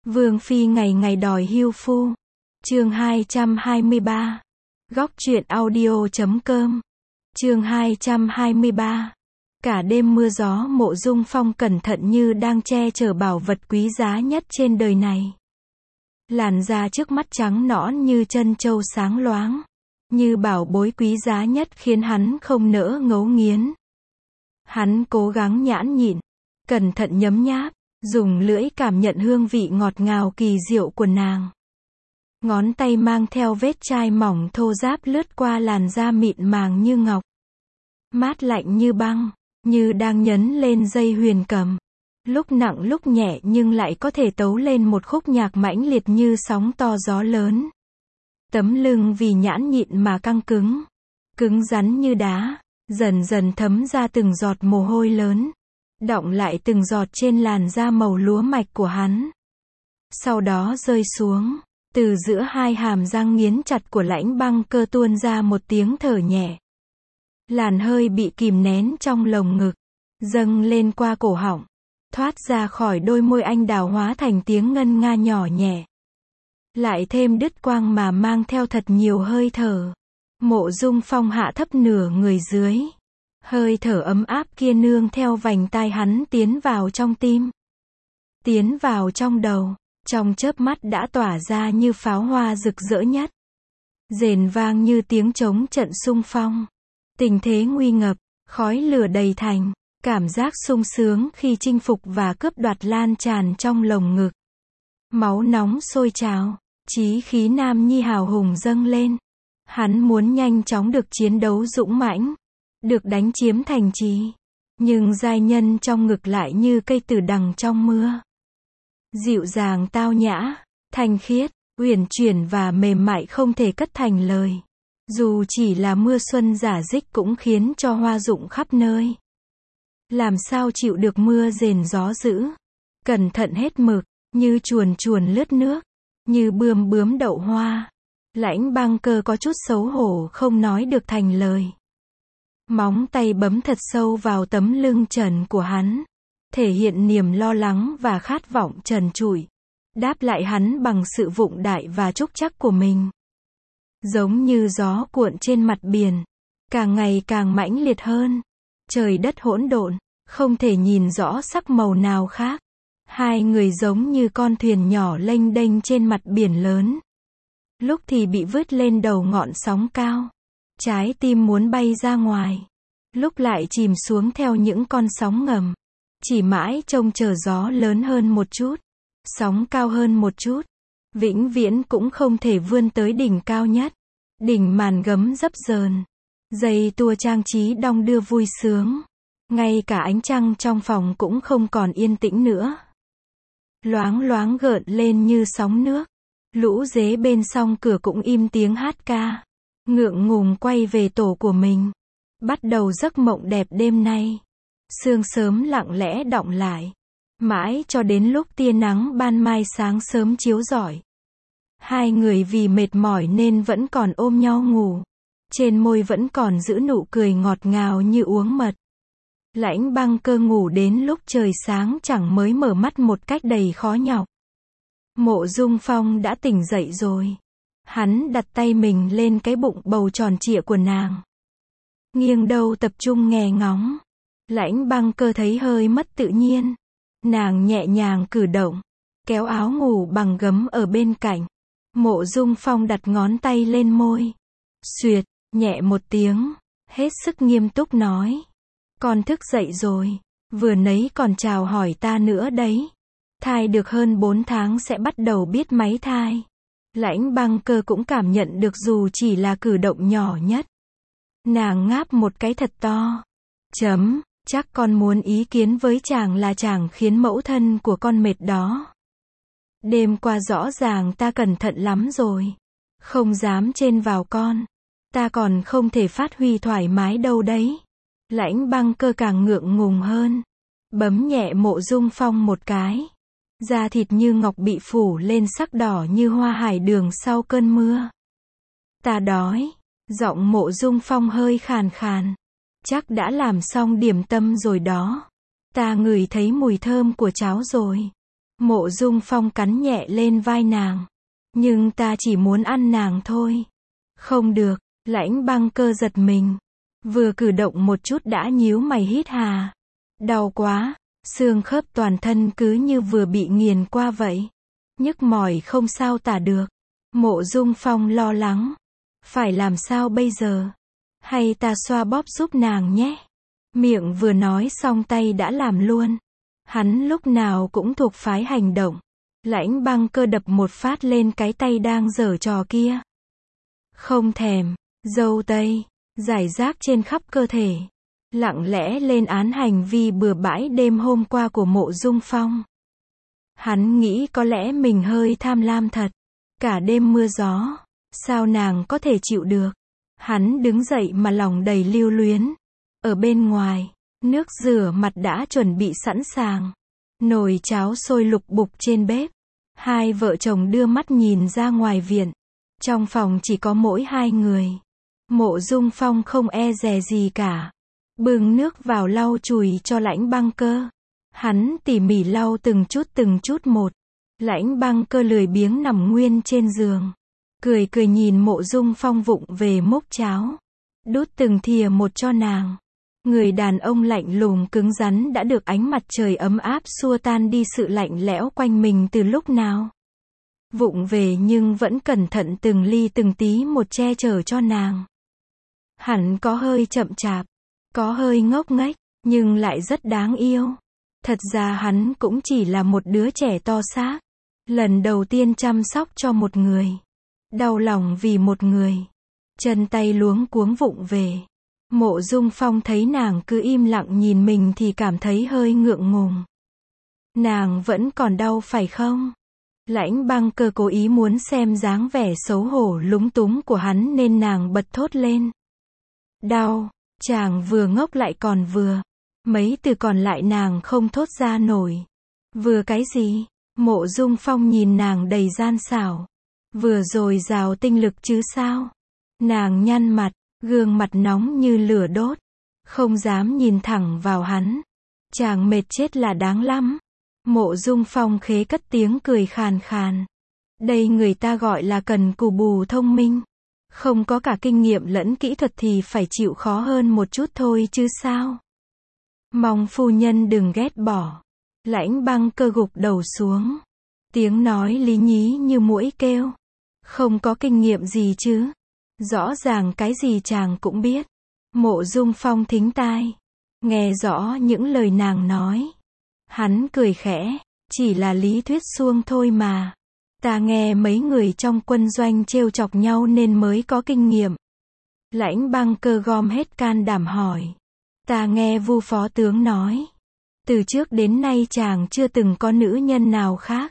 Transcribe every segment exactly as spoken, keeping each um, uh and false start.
Vương phi ngày ngày đòi hưu phu. Chương hai trăm hai mươi ba. Góc truyện audio chấm com. Chương hai trăm hai mươi ba. Cả đêm mưa gió, Mộ Dung Phong cẩn thận như đang che chở bảo vật quý giá nhất trên đời này. Làn da trước mắt trắng nõn như trân châu sáng loáng, như bảo bối quý giá nhất khiến hắn không nỡ ngấu nghiến. Hắn cố gắng nhãn nhịn, cẩn thận nhấm nháp, dùng lưỡi cảm nhận hương vị ngọt ngào kỳ diệu của nàng. Ngón tay mang theo vết chai mỏng thô ráp lướt qua làn da mịn màng như ngọc, mát lạnh như băng, như đang nhấn lên dây huyền cầm. Lúc nặng lúc nhẹ nhưng lại có thể tấu lên một khúc nhạc mãnh liệt như sóng to gió lớn. Tấm lưng vì nhãn nhịn mà căng cứng, cứng rắn như đá, dần dần thấm ra từng giọt mồ hôi lớn, đọng lại từng giọt trên làn da màu lúa mạch của hắn. Sau đó rơi xuống, từ giữa hai hàm răng nghiến chặt của Lãnh Băng Cơ tuôn ra một tiếng thở nhẹ. Làn hơi bị kìm nén trong lồng ngực, dâng lên qua cổ họng, thoát ra khỏi đôi môi anh đào hóa thành tiếng ngân nga nhỏ nhẹ. Lại thêm đứt quang mà mang theo thật nhiều hơi thở. Mộ Dung Phong hạ thấp nửa người dưới. Hơi thở ấm áp kia nương theo vành tai hắn tiến vào trong tim, tiến vào trong đầu, trong chớp mắt đã tỏa ra như pháo hoa rực rỡ nhất. Rền vang như tiếng trống trận xung phong. Tình thế nguy ngập, khói lửa đầy thành, cảm giác sung sướng khi chinh phục và cướp đoạt lan tràn trong lồng ngực. Máu nóng sôi trào, chí khí nam nhi hào hùng dâng lên. Hắn muốn nhanh chóng được chiến đấu dũng mãnh, được đánh chiếm thành trì. Nhưng giai nhân trong ngực lại như cây tử đằng trong mưa. Dịu dàng tao nhã, thanh khiết, uyển chuyển và mềm mại không thể cất thành lời. Dù chỉ là mưa xuân rả rích cũng khiến cho hoa rụng khắp nơi. Làm sao chịu được mưa rền gió dữ. Cẩn thận hết mực, như chuồn chuồn lướt nước, như bươm bướm đậu hoa. Lãnh Băng Cơ có chút xấu hổ không nói được thành lời. Móng tay bấm thật sâu vào tấm lưng trần của hắn, thể hiện niềm lo lắng và khát vọng trần trụi. Đáp lại hắn bằng sự vụng đại và trúc chắc của mình. Giống như gió cuộn trên mặt biển, càng ngày càng mãnh liệt hơn. Trời đất hỗn độn, không thể nhìn rõ sắc màu nào khác. Hai người giống như con thuyền nhỏ lênh đênh trên mặt biển lớn. Lúc thì bị vứt lên đầu ngọn sóng cao, trái tim muốn bay ra ngoài. Lúc lại chìm xuống theo những con sóng ngầm. Chỉ mãi trông chờ gió lớn hơn một chút, sóng cao hơn một chút. Vĩnh viễn cũng không thể vươn tới đỉnh cao nhất. Đỉnh màn gấm dấp dờn, dây tua trang trí đong đưa vui sướng. Ngay cả ánh trăng trong phòng cũng không còn yên tĩnh nữa. Loáng loáng gợn lên như sóng nước. Lũ dế bên song cửa cũng im tiếng hát ca, ngượng ngùng quay về tổ của mình. Bắt đầu giấc mộng đẹp đêm nay. Sương sớm lặng lẽ đọng lại, mãi cho đến lúc tia nắng ban mai sáng sớm chiếu rọi. Hai người vì mệt mỏi nên vẫn còn ôm nhau ngủ. Trên môi vẫn còn giữ nụ cười ngọt ngào như uống mật. Lãnh Băng Cơ ngủ đến lúc trời sáng chẳng mới mở mắt một cách đầy khó nhọc. Mộ Dung Phong đã tỉnh dậy rồi. Hắn đặt tay mình lên cái bụng bầu tròn trịa của nàng, nghiêng đầu tập trung nghe ngóng. Lãnh Băng Cơ thấy hơi mất tự nhiên. Nàng nhẹ nhàng cử động, kéo áo ngủ bằng gấm ở bên cạnh. Mộ Dung Phong đặt ngón tay lên môi. Xuyệt, nhẹ một tiếng, hết sức nghiêm túc nói. Con thức dậy rồi, vừa nấy còn chào hỏi ta nữa đấy. Thai được hơn bốn tháng sẽ bắt đầu biết máy thai. Lãnh Băng Cơ cũng cảm nhận được dù chỉ là cử động nhỏ nhất. Nàng ngáp một cái thật to. Chấm, chắc con muốn ý kiến với chàng là chàng khiến mẫu thân của con mệt đó. Đêm qua rõ ràng ta cẩn thận lắm rồi. Không dám chen vào con. Ta còn không thể phát huy thoải mái đâu đấy. Lãnh Băng Cơ càng ngượng ngùng hơn. Bấm nhẹ Mộ Dung Phong một cái. Da thịt như ngọc bị phủ lên sắc đỏ như hoa hải đường sau cơn mưa. Ta đói. Giọng Mộ Dung Phong hơi khàn khàn. Chắc đã làm xong điểm tâm rồi đó. Ta ngửi thấy mùi thơm của cháo rồi. Mộ Dung Phong cắn nhẹ lên vai nàng. Nhưng ta chỉ muốn ăn nàng thôi. Không được, Lãnh Băng Cơ giật mình. Vừa cử động một chút đã nhíu mày hít hà. Đau quá, xương khớp toàn thân cứ như vừa bị nghiền qua vậy. Nhức mỏi không sao tả được. Mộ Dung Phong lo lắng. Phải làm sao bây giờ? Hay ta xoa bóp giúp nàng nhé? Miệng vừa nói xong tay đã làm luôn. Hắn lúc nào cũng thuộc phái hành động. Lãnh Băng Cơ đập một phát lên cái tay đang giở trò kia. Không thèm, dâu tây, rải rác trên khắp cơ thể. Lặng lẽ lên án hành vi bừa bãi đêm hôm qua của Mộ Dung Phong. Hắn nghĩ có lẽ mình hơi tham lam thật. Cả đêm mưa gió, sao nàng có thể chịu được? Hắn đứng dậy mà lòng đầy lưu luyến. Ở bên ngoài, nước rửa mặt đã chuẩn bị sẵn sàng. Nồi cháo sôi lục bục trên bếp. Hai vợ chồng đưa mắt nhìn ra ngoài viện. Trong phòng chỉ có mỗi hai người. Mộ Dung Phong không e dè gì cả. Bưng nước vào lau chùi cho Lãnh Băng Cơ. Hắn tỉ mỉ lau từng chút từng chút một. Lãnh Băng Cơ lười biếng nằm nguyên trên giường. Cười cười nhìn Mộ Dung Phong vụng về múc cháo. Đút từng thìa một cho nàng. Người đàn ông lạnh lùng cứng rắn đã được ánh mặt trời ấm áp xua tan đi sự lạnh lẽo quanh mình từ lúc nào. Vụng về nhưng vẫn cẩn thận từng ly từng tí một che chở cho nàng. Hẳn có hơi chậm chạp, có hơi ngốc nghếch, nhưng lại rất đáng yêu. Thật ra hắn cũng chỉ là một đứa trẻ to xác. Lần đầu tiên chăm sóc cho một người. Đau lòng vì một người. Chân tay luống cuống vụng về. Mộ Dung Phong thấy nàng cứ im lặng nhìn mình thì cảm thấy hơi ngượng ngùng. Nàng vẫn còn đau phải không? Lãnh Băng Cơ cố ý muốn xem dáng vẻ xấu hổ lúng túng của hắn nên nàng bật thốt lên. Đau, chàng vừa ngốc lại còn vừa. Mấy từ còn lại nàng không thốt ra nổi. Vừa cái gì? Mộ Dung Phong nhìn nàng đầy gian xảo. Vừa rồi rào tinh lực chứ sao? Nàng nhăn mặt, gương mặt nóng như lửa đốt. Không dám nhìn thẳng vào hắn. Chàng mệt chết là đáng lắm. Mộ Dung Phong khế cất tiếng cười khàn khàn. Đây người ta gọi là cần cù bù thông minh. Không có cả kinh nghiệm lẫn kỹ thuật thì phải chịu khó hơn một chút thôi chứ sao. Mong phu nhân đừng ghét bỏ. Lãnh Băng Cơ gục đầu xuống. Tiếng nói lý nhí như muỗi kêu. Không có kinh nghiệm gì chứ. Rõ ràng cái gì chàng cũng biết. Mộ Dung Phong thính tai. Nghe rõ những lời nàng nói. Hắn cười khẽ. Chỉ là lý thuyết suông thôi mà. Ta nghe mấy người trong quân doanh trêu chọc nhau nên mới có kinh nghiệm. Lãnh Băng Cơ gom hết can đảm hỏi. Ta nghe Vu phó tướng nói. Từ trước đến nay chàng chưa từng có nữ nhân nào khác.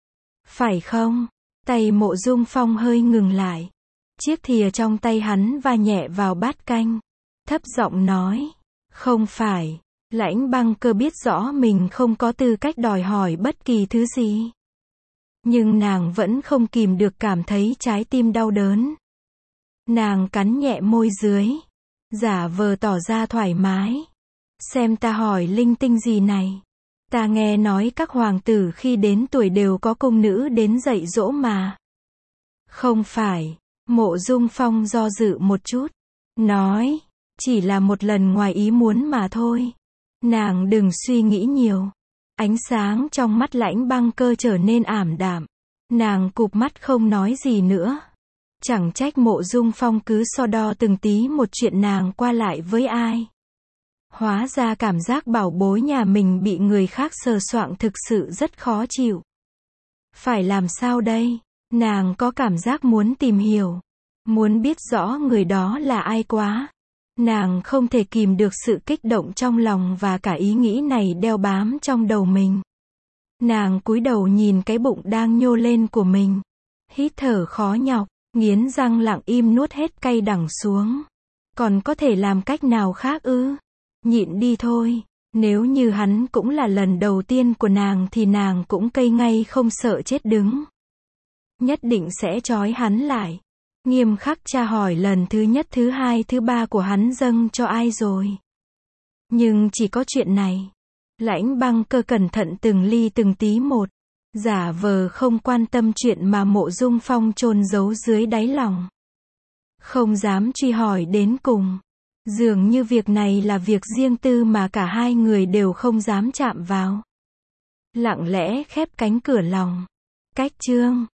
Phải không? Tay Mộ Dung Phong hơi ngừng lại. Chiếc thìa trong tay hắn va nhẹ vào bát canh. Thấp giọng nói. Không phải. Lãnh Băng Cơ biết rõ mình không có tư cách đòi hỏi bất kỳ thứ gì. Nhưng nàng vẫn không kìm được cảm thấy trái tim đau đớn. Nàng cắn nhẹ môi dưới. Giả vờ tỏ ra thoải mái. Xem ta hỏi linh tinh gì này. Ta nghe nói các hoàng tử khi đến tuổi đều có cung nữ đến dạy dỗ mà. Không phải. Mộ Dung Phong do dự một chút. Nói. Chỉ là một lần ngoài ý muốn mà thôi. Nàng đừng suy nghĩ nhiều. Ánh sáng trong mắt Lãnh Băng Cơ trở nên ảm đạm. Nàng cụp mắt không nói gì nữa. Chẳng trách Mộ Dung Phong cứ so đo từng tí một chuyện nàng qua lại với ai. Hóa ra cảm giác bảo bối nhà mình bị người khác sờ soạng thực sự rất khó chịu. Phải làm sao đây? Nàng có cảm giác muốn tìm hiểu. Muốn biết rõ người đó là ai quá. Nàng không thể kìm được sự kích động trong lòng và cả ý nghĩ này đeo bám trong đầu mình. Nàng cúi đầu nhìn cái bụng đang nhô lên của mình. Hít thở khó nhọc, nghiến răng lặng im nuốt hết cay đắng xuống. Còn có thể làm cách nào khác ư? Nhịn đi thôi. Nếu như hắn cũng là lần đầu tiên của nàng thì nàng cũng cây ngay không sợ chết đứng. Nhất định sẽ trói hắn lại. Nghiêm khắc tra hỏi lần thứ nhất thứ hai thứ ba của hắn dâng cho ai rồi. Nhưng chỉ có chuyện này. Lãnh Băng Cơ cẩn thận từng ly từng tí một. Giả vờ không quan tâm chuyện mà Mộ Dung Phong chôn giấu dưới đáy lòng. Không dám truy hỏi đến cùng. Dường như việc này là việc riêng tư mà cả hai người đều không dám chạm vào. Lặng lẽ khép cánh cửa lòng. Cách chương